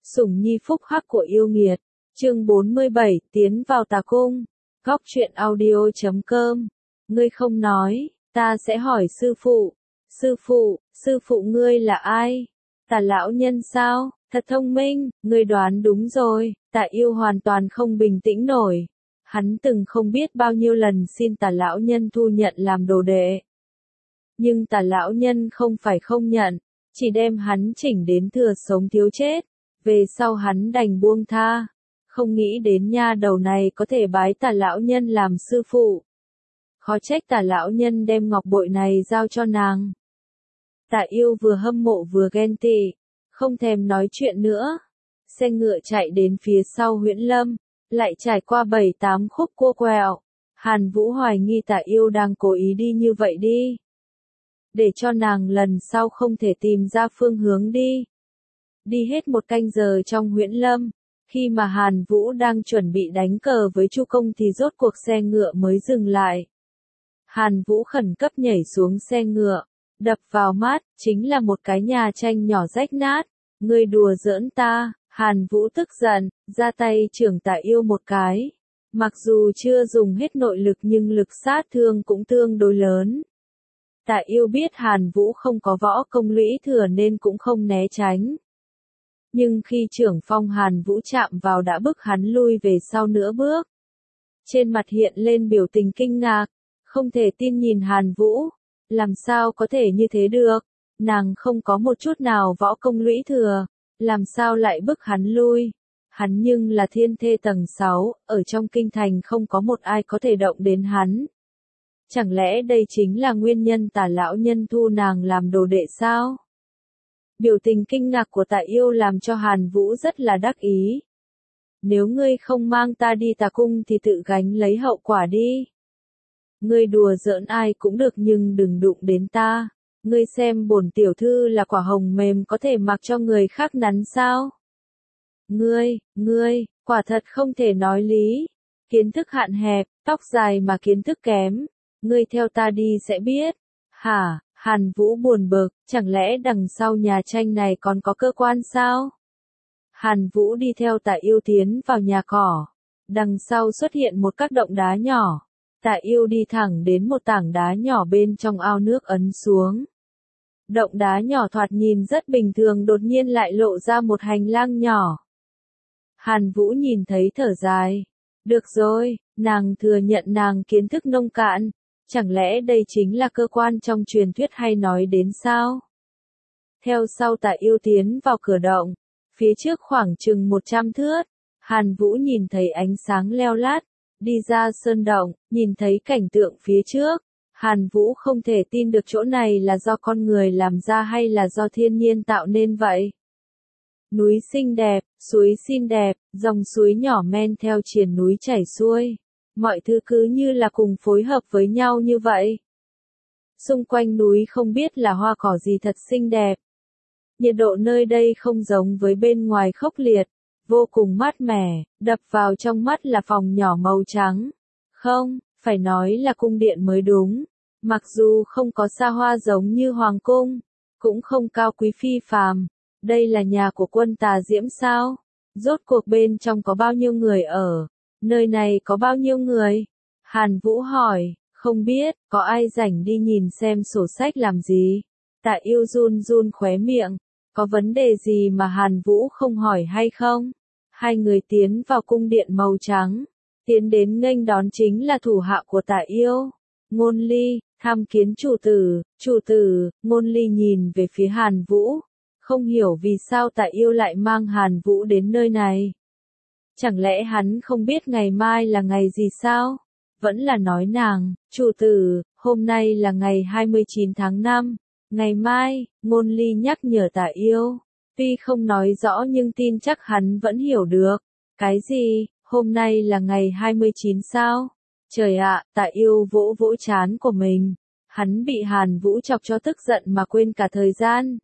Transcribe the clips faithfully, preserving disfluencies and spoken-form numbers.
Sủng nhi phúc hắc của yêu nghiệt. Chương bốn mươi bảy, tiến vào tà cung. Góc truyện audio chấm com. Ngươi không nói, ta sẽ hỏi sư phụ. Sư phụ, sư phụ ngươi là ai? Tà lão nhân sao? Thật thông minh, ngươi đoán đúng rồi. Tà yêu hoàn toàn không bình tĩnh nổi. Hắn từng không biết bao nhiêu lần xin tà lão nhân thu nhận làm đồ đệ. Nhưng tà lão nhân không phải không nhận, chỉ đem hắn chỉnh đến thừa sống thiếu chết. Về sau hắn đành buông tha. Không nghĩ đến nha đầu này có thể bái tà lão nhân làm sư phụ. Khó trách tà lão nhân đem ngọc bội này giao cho nàng. Tà yêu vừa hâm mộ vừa ghen tị, không thèm nói chuyện nữa. Xe ngựa chạy đến phía sau Huyễn Lâm, lại trải qua bảy tám khúc cua quẹo. Hàn Vũ hoài nghi tà yêu đang cố ý đi như vậy đi. Để cho nàng lần sau không thể tìm ra phương hướng đi. Đi hết một canh giờ trong Huyễn Lâm, khi mà Hàn Vũ đang chuẩn bị đánh cờ với Chu Công thì rốt cuộc xe ngựa mới dừng lại. Hàn Vũ khẩn cấp nhảy xuống xe ngựa, đập vào mắt, chính là một cái nhà tranh nhỏ rách nát. Ngươi đùa giỡn ta, Hàn Vũ tức giận, ra tay chưởng tà yêu một cái. Mặc dù chưa dùng hết nội lực nhưng lực sát thương cũng tương đối lớn. Tà yêu biết Hàn Vũ không có võ công lũy thừa nên cũng không né tránh. Nhưng khi trưởng phong Hàn Vũ chạm vào đã bức hắn lui về sau nửa bước. Trên mặt hiện lên biểu tình kinh ngạc, không thể tin nhìn Hàn Vũ. Làm sao có thể như thế được? Nàng không có một chút nào võ công lũy thừa, làm sao lại bức hắn lui? Hắn nhưng là thiên thê tầng sáu, ở trong kinh thành không có một ai có thể động đến hắn. Chẳng lẽ đây chính là nguyên nhân tà lão nhân thu nàng làm đồ đệ sao? Biểu tình kinh ngạc của tà yêu làm cho Hàn Vũ rất là đắc ý. Nếu ngươi không mang ta đi tà cung thì tự gánh lấy hậu quả đi. Ngươi đùa giỡn ai cũng được nhưng đừng đụng đến ta. Ngươi xem bổn tiểu thư là quả hồng mềm có thể mặc cho người khác nắn sao? Ngươi, ngươi, quả thật không thể nói lý. Kiến thức hạn hẹp, tóc dài mà kiến thức kém. Ngươi theo ta đi sẽ biết. Hả? Hàn Vũ buồn bực, chẳng lẽ đằng sau nhà tranh này còn có cơ quan sao? Hàn Vũ đi theo tà yêu tiến vào nhà cỏ. Đằng sau xuất hiện một các động đá nhỏ. Tà yêu đi thẳng đến một tảng đá nhỏ bên trong ao nước ấn xuống. Động đá nhỏ thoạt nhìn rất bình thường đột nhiên lại lộ ra một hành lang nhỏ. Hàn Vũ nhìn thấy thở dài. Được rồi, nàng thừa nhận nàng kiến thức nông cạn. Chẳng lẽ đây chính là cơ quan trong truyền thuyết hay nói đến sao? Theo sau tà yêu tiến vào cửa động. Phía trước khoảng chừng một trăm thước. Hàn Vũ nhìn thấy ánh sáng leo lát. Đi ra sơn động, nhìn thấy cảnh tượng phía trước. Hàn Vũ không thể tin được chỗ này là do con người làm ra hay là do thiên nhiên tạo nên vậy. Núi xinh đẹp, suối xinh đẹp, dòng suối nhỏ men theo triền núi chảy xuôi. Mọi thứ cứ như là cùng phối hợp với nhau như vậy. Xung quanh núi không biết là hoa cỏ gì thật xinh đẹp. Nhiệt độ nơi đây không giống với bên ngoài khốc liệt, vô cùng mát mẻ, đập vào trong mắt là phòng nhỏ màu trắng. Không, phải nói là cung điện mới đúng. Mặc dù không có xa hoa giống như hoàng cung, cũng không cao quý phi phàm. Đây là nhà của quân tà diễm sao? Rốt cuộc bên trong có bao nhiêu người ở? Nơi này có bao nhiêu người? Hàn Vũ hỏi, không biết, có ai rảnh đi nhìn xem sổ sách làm gì? Tà yêu run run khóe miệng, có vấn đề gì mà Hàn Vũ không hỏi hay không? Hai người tiến vào cung điện màu trắng, tiến đến nghênh đón chính là thủ hạ của tà yêu. Ngôn Ly, tham kiến chủ tử, chủ tử, Ngôn Ly nhìn về phía Hàn Vũ, không hiểu vì sao tà yêu lại mang Hàn Vũ đến nơi này. Chẳng lẽ hắn không biết ngày mai là ngày gì sao? Vẫn là nói nàng, chủ tử, hôm nay là ngày hai mươi chín tháng năm, ngày mai, Ngôn Ly nhắc nhở tà yêu. Tuy không nói rõ nhưng tin chắc hắn vẫn hiểu được. Cái gì, hôm nay là ngày hai mươi chín sao? Trời ạ, tà yêu vỗ vỗ trán của mình. Hắn bị Hàn Vũ chọc cho tức giận mà quên cả thời gian.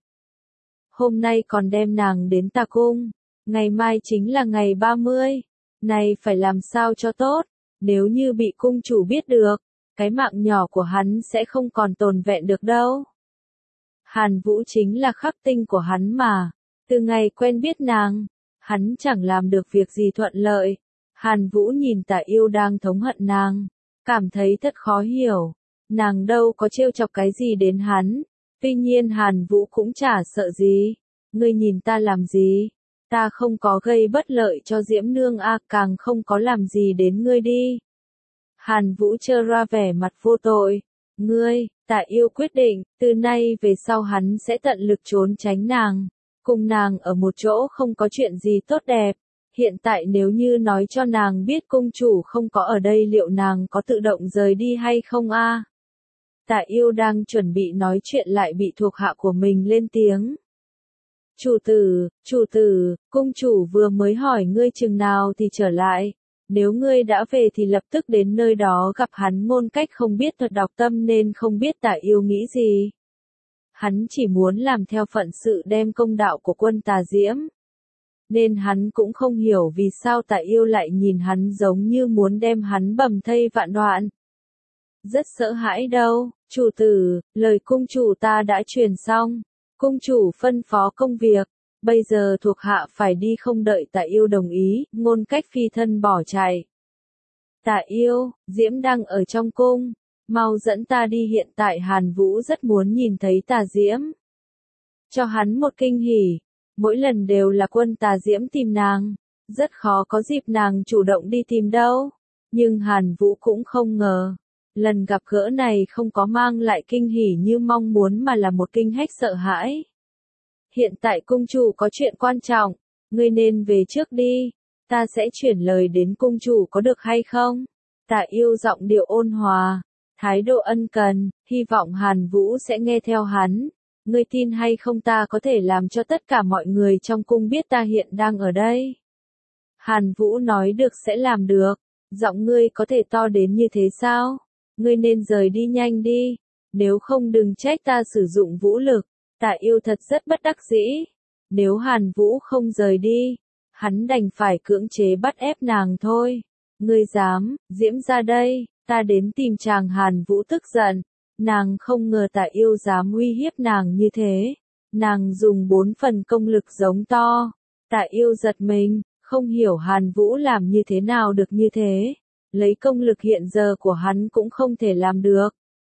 Hôm nay còn đem nàng đến tà cung. Ngày mai chính là ngày ba mươi. Này phải làm sao cho tốt. Nếu như bị cung chủ biết được, cái mạng nhỏ của hắn sẽ không còn tồn vẹn được đâu. Hàn Vũ chính là khắc tinh của hắn mà. Từ ngày quen biết nàng, Hắn chẳng làm được việc gì thuận lợi. Hàn Vũ nhìn Tạ Yêu đang thống hận nàng, cảm thấy thật khó hiểu. Nàng đâu có trêu chọc cái gì đến hắn. Tuy nhiên Hàn Vũ cũng chả sợ gì. Ngươi nhìn ta làm gì? Ta không có gây bất lợi cho Diễm Nương a, càng không có làm gì đến ngươi đi. Hàn Vũ trơ ra vẻ mặt vô tội. Ngươi, Tạ Yêu quyết định, từ nay về sau hắn sẽ tận lực trốn tránh nàng. Cùng nàng ở một chỗ không có chuyện gì tốt đẹp. Hiện tại nếu như nói cho nàng biết cung chủ không có ở đây liệu nàng có tự động rời đi hay không a? Tạ Yêu đang chuẩn bị nói chuyện lại bị thuộc hạ của mình lên tiếng. Chủ tử, chủ tử, cung chủ vừa mới hỏi ngươi chừng nào thì trở lại. Nếu ngươi đã về thì lập tức đến nơi đó gặp hắn. Ngôn Cách không biết thuật đọc tâm nên không biết Tạ Yêu nghĩ gì. Hắn chỉ muốn làm theo phận sự đem công đạo của quân Tà Diễm. Nên hắn cũng không hiểu vì sao Tạ Yêu lại nhìn hắn giống như muốn đem hắn bầm thây vạn đoạn. Rất sợ hãi đâu, chủ tử, lời cung chủ ta đã truyền xong. Cung chủ phân phó công việc, bây giờ thuộc hạ phải đi, không đợi Tạ Yêu đồng ý. Ngôn Cách phi thân bỏ chạy. Tạ Yêu, Diễm đang ở trong cung, mau dẫn ta đi. Hiện tại Hàn Vũ rất muốn nhìn thấy Tà Diễm. Cho hắn một kinh hỉ, mỗi lần đều là quân Tà Diễm tìm nàng, rất khó có dịp nàng chủ động đi tìm đâu. Nhưng Hàn Vũ cũng không ngờ, lần gặp gỡ này không có mang lại kinh hỉ như mong muốn mà là một kinh hách sợ hãi. Hiện tại cung chủ có chuyện quan trọng, ngươi nên về trước đi, ta sẽ chuyển lời đến cung chủ có được hay không? Tạ Yêu giọng điệu ôn hòa, thái độ ân cần, hy vọng Hàn Vũ sẽ nghe theo hắn. Ngươi tin hay không ta có thể làm cho tất cả mọi người trong cung biết ta hiện đang ở đây. Hàn Vũ nói được sẽ làm được, giọng ngươi có thể to đến như thế sao? Ngươi nên rời đi nhanh đi, nếu không đừng trách ta sử dụng vũ lực. Tạ Yêu thật rất bất đắc dĩ, nếu Hàn Vũ không rời đi, hắn đành phải cưỡng chế bắt ép nàng thôi. Ngươi dám, Diễm ra đây, ta đến tìm chàng. Hàn Vũ tức giận, nàng không ngờ Tạ Yêu dám uy hiếp nàng như thế. Nàng dùng bốn phần công lực giống to. Tạ Yêu giật mình, không hiểu Hàn Vũ làm như thế nào được như thế. Lấy công lực hiện giờ của hắn cũng không thể làm được.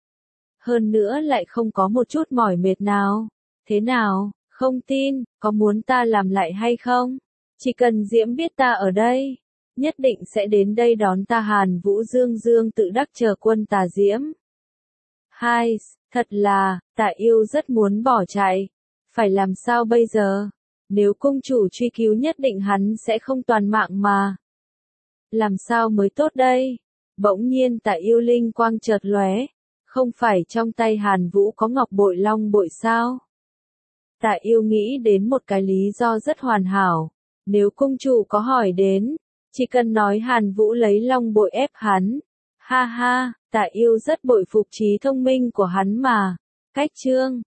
Hơn nữa lại không có một chút mỏi mệt nào. Thế nào, không tin, có muốn ta làm lại hay không? Chỉ cần Diễm biết ta ở đây, nhất định sẽ đến đây đón ta. Hàn Vũ dương dương tự đắc chờ quân Tà Diễm. Hai, thật là, Tạ Yêu rất muốn bỏ chạy. Phải làm sao bây giờ? Nếu cung chủ truy cứu nhất định hắn sẽ không toàn mạng mà. Làm sao mới tốt đây? Bỗng nhiên Tạ Yêu linh quang chợt lóe. Không phải trong tay Hàn Vũ có ngọc bội long bội sao? Tạ Yêu nghĩ đến một cái lý do rất hoàn hảo. Nếu cung chủ có hỏi đến, chỉ cần nói Hàn Vũ lấy long bội ép hắn. Ha ha, Tạ Yêu rất bội phục trí thông minh của hắn mà. Cách chương